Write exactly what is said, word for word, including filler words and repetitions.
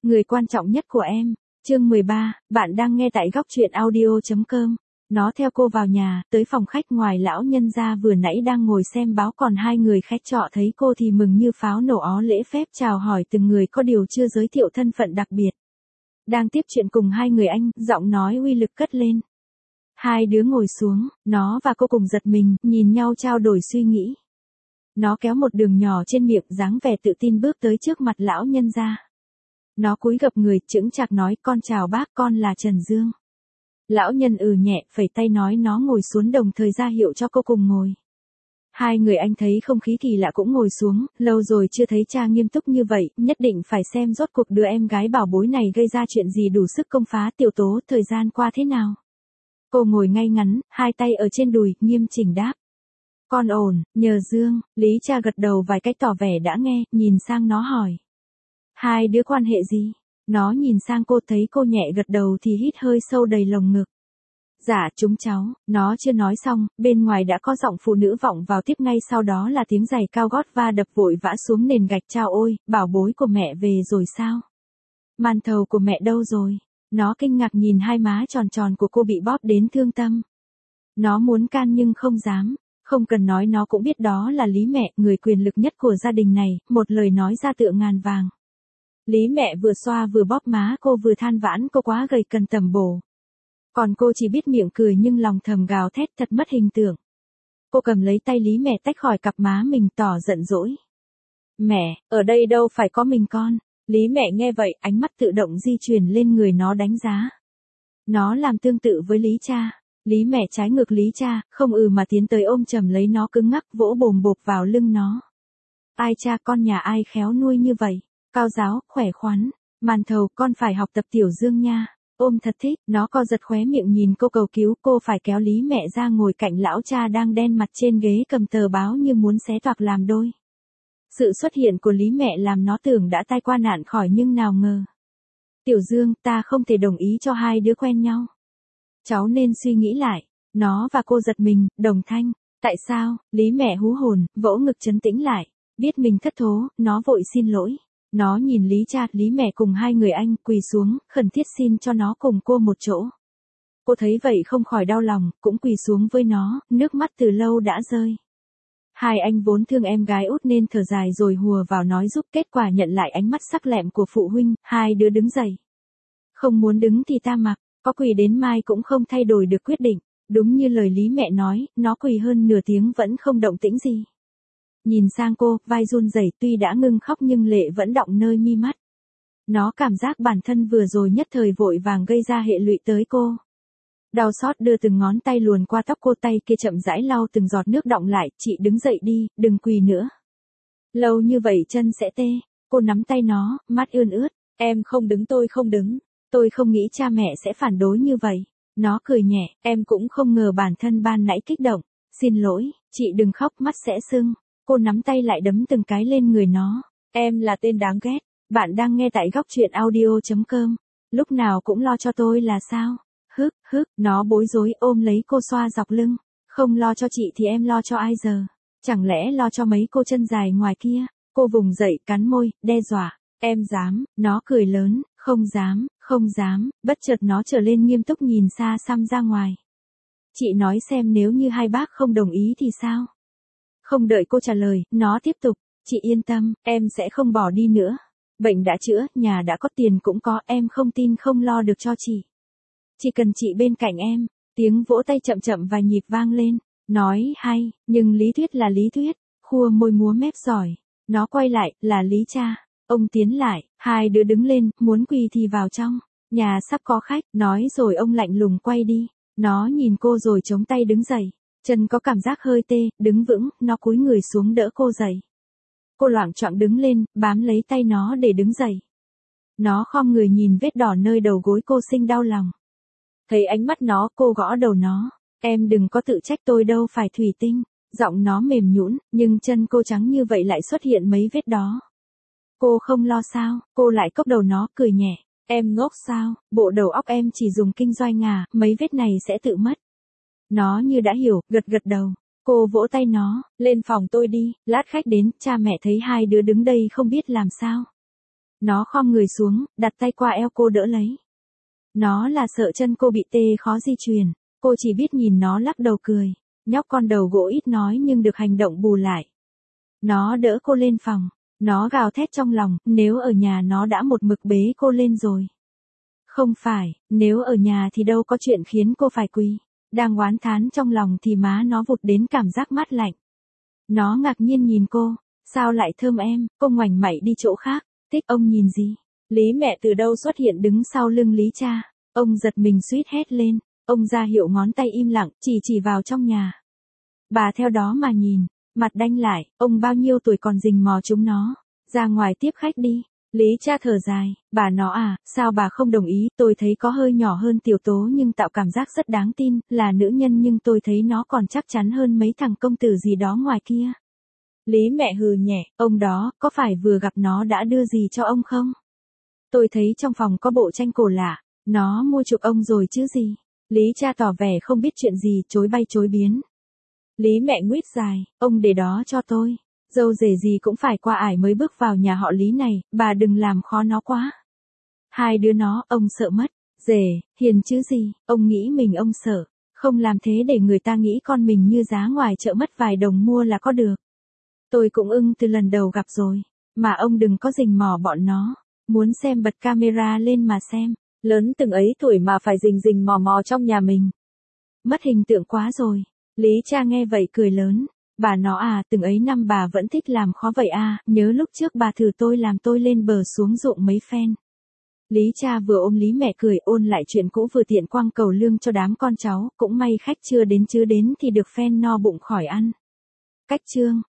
Người quan trọng nhất của em. Chương mười ba, bạn đang nghe tại góc truyện audio chấm com. Nó theo cô vào nhà, tới phòng khách ngoài lão nhân gia vừa nãy đang ngồi xem báo, còn hai người khách trọ thấy cô thì mừng như pháo nổ, ó lễ phép chào hỏi từng người, có điều chưa giới thiệu thân phận đặc biệt. Đang tiếp chuyện cùng hai người anh, giọng nói uy lực cất lên. Hai đứa ngồi xuống, nó và cô cùng giật mình, nhìn nhau trao đổi suy nghĩ. Nó kéo một đường nhỏ trên miệng, dáng vẻ tự tin bước tới trước mặt lão nhân gia. Nó cúi gập người, chững chạc nói, con chào bác, con là Trần Dương. Lão nhân ừ nhẹ, phẩy tay nói nó ngồi xuống, đồng thời ra hiệu cho cô cùng ngồi. Hai người anh thấy không khí kỳ lạ cũng ngồi xuống, lâu rồi chưa thấy cha nghiêm túc như vậy, nhất định phải xem rốt cuộc đứa em gái bảo bối này gây ra chuyện gì đủ sức công phá. Tiểu Tố, thời gian qua thế nào? Cô ngồi ngay ngắn, hai tay ở trên đùi, nghiêm chỉnh đáp. Con ổn, nhờ Dương. Lý cha gật đầu vài cách tỏ vẻ đã nghe, nhìn sang nó hỏi. Hai đứa quan hệ gì? Nó nhìn sang cô, thấy cô nhẹ gật đầu thì hít hơi sâu đầy lồng ngực. Dạ chúng cháu. Nó chưa nói xong, bên ngoài đã có giọng phụ nữ vọng vào tiếp, ngay sau đó là tiếng giày cao gót va đập vội vã xuống nền gạch. Chao ôi, bảo bối của mẹ về rồi sao? Màn thầu của mẹ đâu rồi? Nó kinh ngạc nhìn hai má tròn tròn của cô bị bóp đến thương tâm. Nó muốn can nhưng không dám. Không cần nói nó cũng biết đó là Lý mẹ, người quyền lực nhất của gia đình này, một lời nói ra tựa ngàn vàng. Lý mẹ vừa xoa vừa bóp má cô vừa than vãn cô quá gầy cần tầm bổ. Còn cô chỉ biết miệng cười nhưng lòng thầm gào thét, thật mất hình tượng. Cô cầm lấy tay Lý mẹ tách khỏi cặp má mình, tỏ giận dỗi. Mẹ, ở đây đâu phải có mình con. Lý mẹ nghe vậy, ánh mắt tự động di chuyển lên người nó đánh giá. Nó làm tương tự với Lý cha. Lý mẹ trái ngược Lý cha, không ừ mà tiến tới ôm chầm lấy nó cứng ngắc, vỗ bồm bộp vào lưng nó. Ai cha, con nhà ai khéo nuôi như vậy, cao giáo, khỏe khoắn. Màn thầu, con phải học tập Tiểu Dương nha. Ôm thật thích. Nó co giật khóe miệng nhìn cô cầu cứu. Cô phải kéo Lý mẹ ra ngồi cạnh lão cha đang đen mặt trên ghế cầm tờ báo như muốn xé toạc làm đôi. Sự xuất hiện của Lý mẹ làm nó tưởng đã tai qua nạn khỏi, nhưng nào ngờ. Tiểu Dương, ta không thể đồng ý cho hai đứa quen nhau. Cháu nên suy nghĩ lại. Nó và cô giật mình, đồng thanh. Tại sao? Lý mẹ hú hồn, vỗ ngực trấn tĩnh lại. Biết mình thất thố, nó vội xin lỗi. Nó nhìn Lý cha, Lý mẹ cùng hai người anh, quỳ xuống, khẩn thiết xin cho nó cùng cô một chỗ. Cô thấy vậy không khỏi đau lòng, cũng quỳ xuống với nó, nước mắt từ lâu đã rơi. Hai anh vốn thương em gái út nên thở dài rồi hùa vào nói giúp, kết quả nhận lại ánh mắt sắc lẹm của phụ huynh. Hai đứa đứng dậy. Không muốn đứng thì ta mặc, có quỳ đến mai cũng không thay đổi được quyết định. Đúng như lời Lý mẹ nói, nó quỳ hơn nửa tiếng vẫn không động tĩnh gì. Nhìn sang cô, vai run rẩy, tuy đã ngưng khóc nhưng lệ vẫn đọng nơi mi mắt. Nó cảm giác bản thân vừa rồi nhất thời vội vàng gây ra hệ lụy tới cô. Đau xót đưa từng ngón tay luồn qua tóc cô, tay kia chậm rãi lau từng giọt nước đọng lại. Chị đứng dậy đi, đừng quỳ nữa. Lâu như vậy chân sẽ tê. Cô nắm tay nó, mắt ươn ướt. Em không đứng, tôi không đứng. Tôi không nghĩ cha mẹ sẽ phản đối như vậy. Nó cười nhẹ, em cũng không ngờ bản thân ban nãy kích động. Xin lỗi, chị đừng khóc, mắt sẽ sưng. Cô nắm tay lại đấm từng cái lên người nó. Em là tên đáng ghét. Bạn đang nghe tại góc truyện audio chấm com. Lúc nào cũng lo cho tôi là sao? Hức, hức, nó bối rối ôm lấy cô xoa dọc lưng. Không lo cho chị thì em lo cho ai giờ? Chẳng lẽ lo cho mấy cô chân dài ngoài kia? Cô vùng dậy, cắn môi, đe dọa. Em dám. Nó cười lớn. Không dám, không dám. Bất chợt nó trở lên nghiêm túc nhìn xa xăm ra ngoài. Chị nói xem, nếu như hai bác không đồng ý thì sao? Không đợi cô trả lời, nó tiếp tục. Chị yên tâm, em sẽ không bỏ đi nữa. Bệnh đã chữa, nhà đã có, tiền cũng có, em không tin không lo được cho chị. Chỉ cần chị bên cạnh em. Tiếng vỗ tay chậm chậm vài nhịp vang lên. Nói hay, nhưng lý thuyết là lý thuyết. Khua môi múa mép giỏi. Nó quay lại, là Lý cha. Ông tiến lại, hai đứa đứng lên, muốn quỳ thì vào trong. Nhà sắp có khách, nói rồi ông lạnh lùng quay đi. Nó nhìn cô rồi chống tay đứng dậy. Chân có cảm giác hơi tê, đứng vững, nó cúi người xuống đỡ cô dậy. Cô loạng choạng đứng lên, bám lấy tay nó để đứng dậy. Nó khom người nhìn vết đỏ nơi đầu gối cô, sinh đau lòng. Thấy ánh mắt nó, cô gõ đầu nó. Em đừng có tự trách, tôi đâu phải thủy tinh. Giọng nó mềm nhũn, nhưng chân cô trắng như vậy lại xuất hiện mấy vết đó. Cô không lo sao? Cô lại cốc đầu nó, cười nhẹ. Em ngốc sao? Bộ đầu óc em chỉ dùng kinh doanh à, mấy vết này sẽ tự mất. Nó như đã hiểu, gật gật đầu. Cô vỗ tay nó, lên phòng tôi đi, lát khách đến, cha mẹ thấy hai đứa đứng đây không biết làm sao. Nó khom người xuống, đặt tay qua eo cô đỡ lấy. Nó là sợ chân cô bị tê khó di chuyển, cô chỉ biết nhìn nó lắc đầu cười. Nhóc con đầu gỗ ít nói nhưng được hành động bù lại. Nó đỡ cô lên phòng, nó gào thét trong lòng, nếu ở nhà nó đã một mực bế cô lên rồi. Không phải, nếu ở nhà thì đâu có chuyện khiến cô phải quỳ. Đang oán thán trong lòng thì má nó vụt đến cảm giác mát lạnh. Nó ngạc nhiên nhìn cô, sao lại thơm em, cô ngoảnh mậy đi chỗ khác, thích ông nhìn gì. Lý mẹ từ đâu xuất hiện đứng sau lưng Lý cha, ông giật mình suýt hét lên, ông ra hiệu ngón tay im lặng, chỉ chỉ vào trong nhà. Bà theo đó mà nhìn, mặt đanh lại, ông bao nhiêu tuổi còn rình mò chúng nó, ra ngoài tiếp khách đi. Lý cha thở dài, bà nó à, sao bà không đồng ý, tôi thấy có hơi nhỏ hơn Tiểu Tố nhưng tạo cảm giác rất đáng tin, là nữ nhân nhưng tôi thấy nó còn chắc chắn hơn mấy thằng công tử gì đó ngoài kia. Lý mẹ hừ nhẹ, ông đó, có phải vừa gặp nó đã đưa gì cho ông không? Tôi thấy trong phòng có bộ tranh cổ lạ, nó mua chuộc ông rồi chứ gì. Lý cha tỏ vẻ không biết chuyện gì, chối bay chối biến. Lý mẹ nguyết dài, ông để đó cho tôi. Dâu rể gì cũng phải qua ải mới bước vào nhà họ Lý này, bà đừng làm khó nó quá. Hai đứa nó, ông sợ mất. Rể, hiền chứ gì, ông nghĩ mình ông sợ. Không làm thế để người ta nghĩ con mình như giá ngoài chợ mất vài đồng mua là có được. Tôi cũng ưng từ lần đầu gặp rồi. Mà ông đừng có rình mò bọn nó. Muốn xem bật camera lên mà xem. Lớn từng ấy tuổi mà phải rình rình mò mò trong nhà mình. Mất hình tượng quá rồi. Lý cha nghe vậy cười lớn. Bà nó à, từng ấy năm bà vẫn thích làm khó vậy à, nhớ lúc trước bà thử tôi làm tôi lên bờ xuống ruộng mấy phen. Lý cha vừa ôm Lý mẹ cười ôn lại chuyện cũ vừa tiện quăng cầu lương cho đám con cháu, cũng may khách chưa đến chứ đến thì được phen no bụng khỏi ăn. Cách chương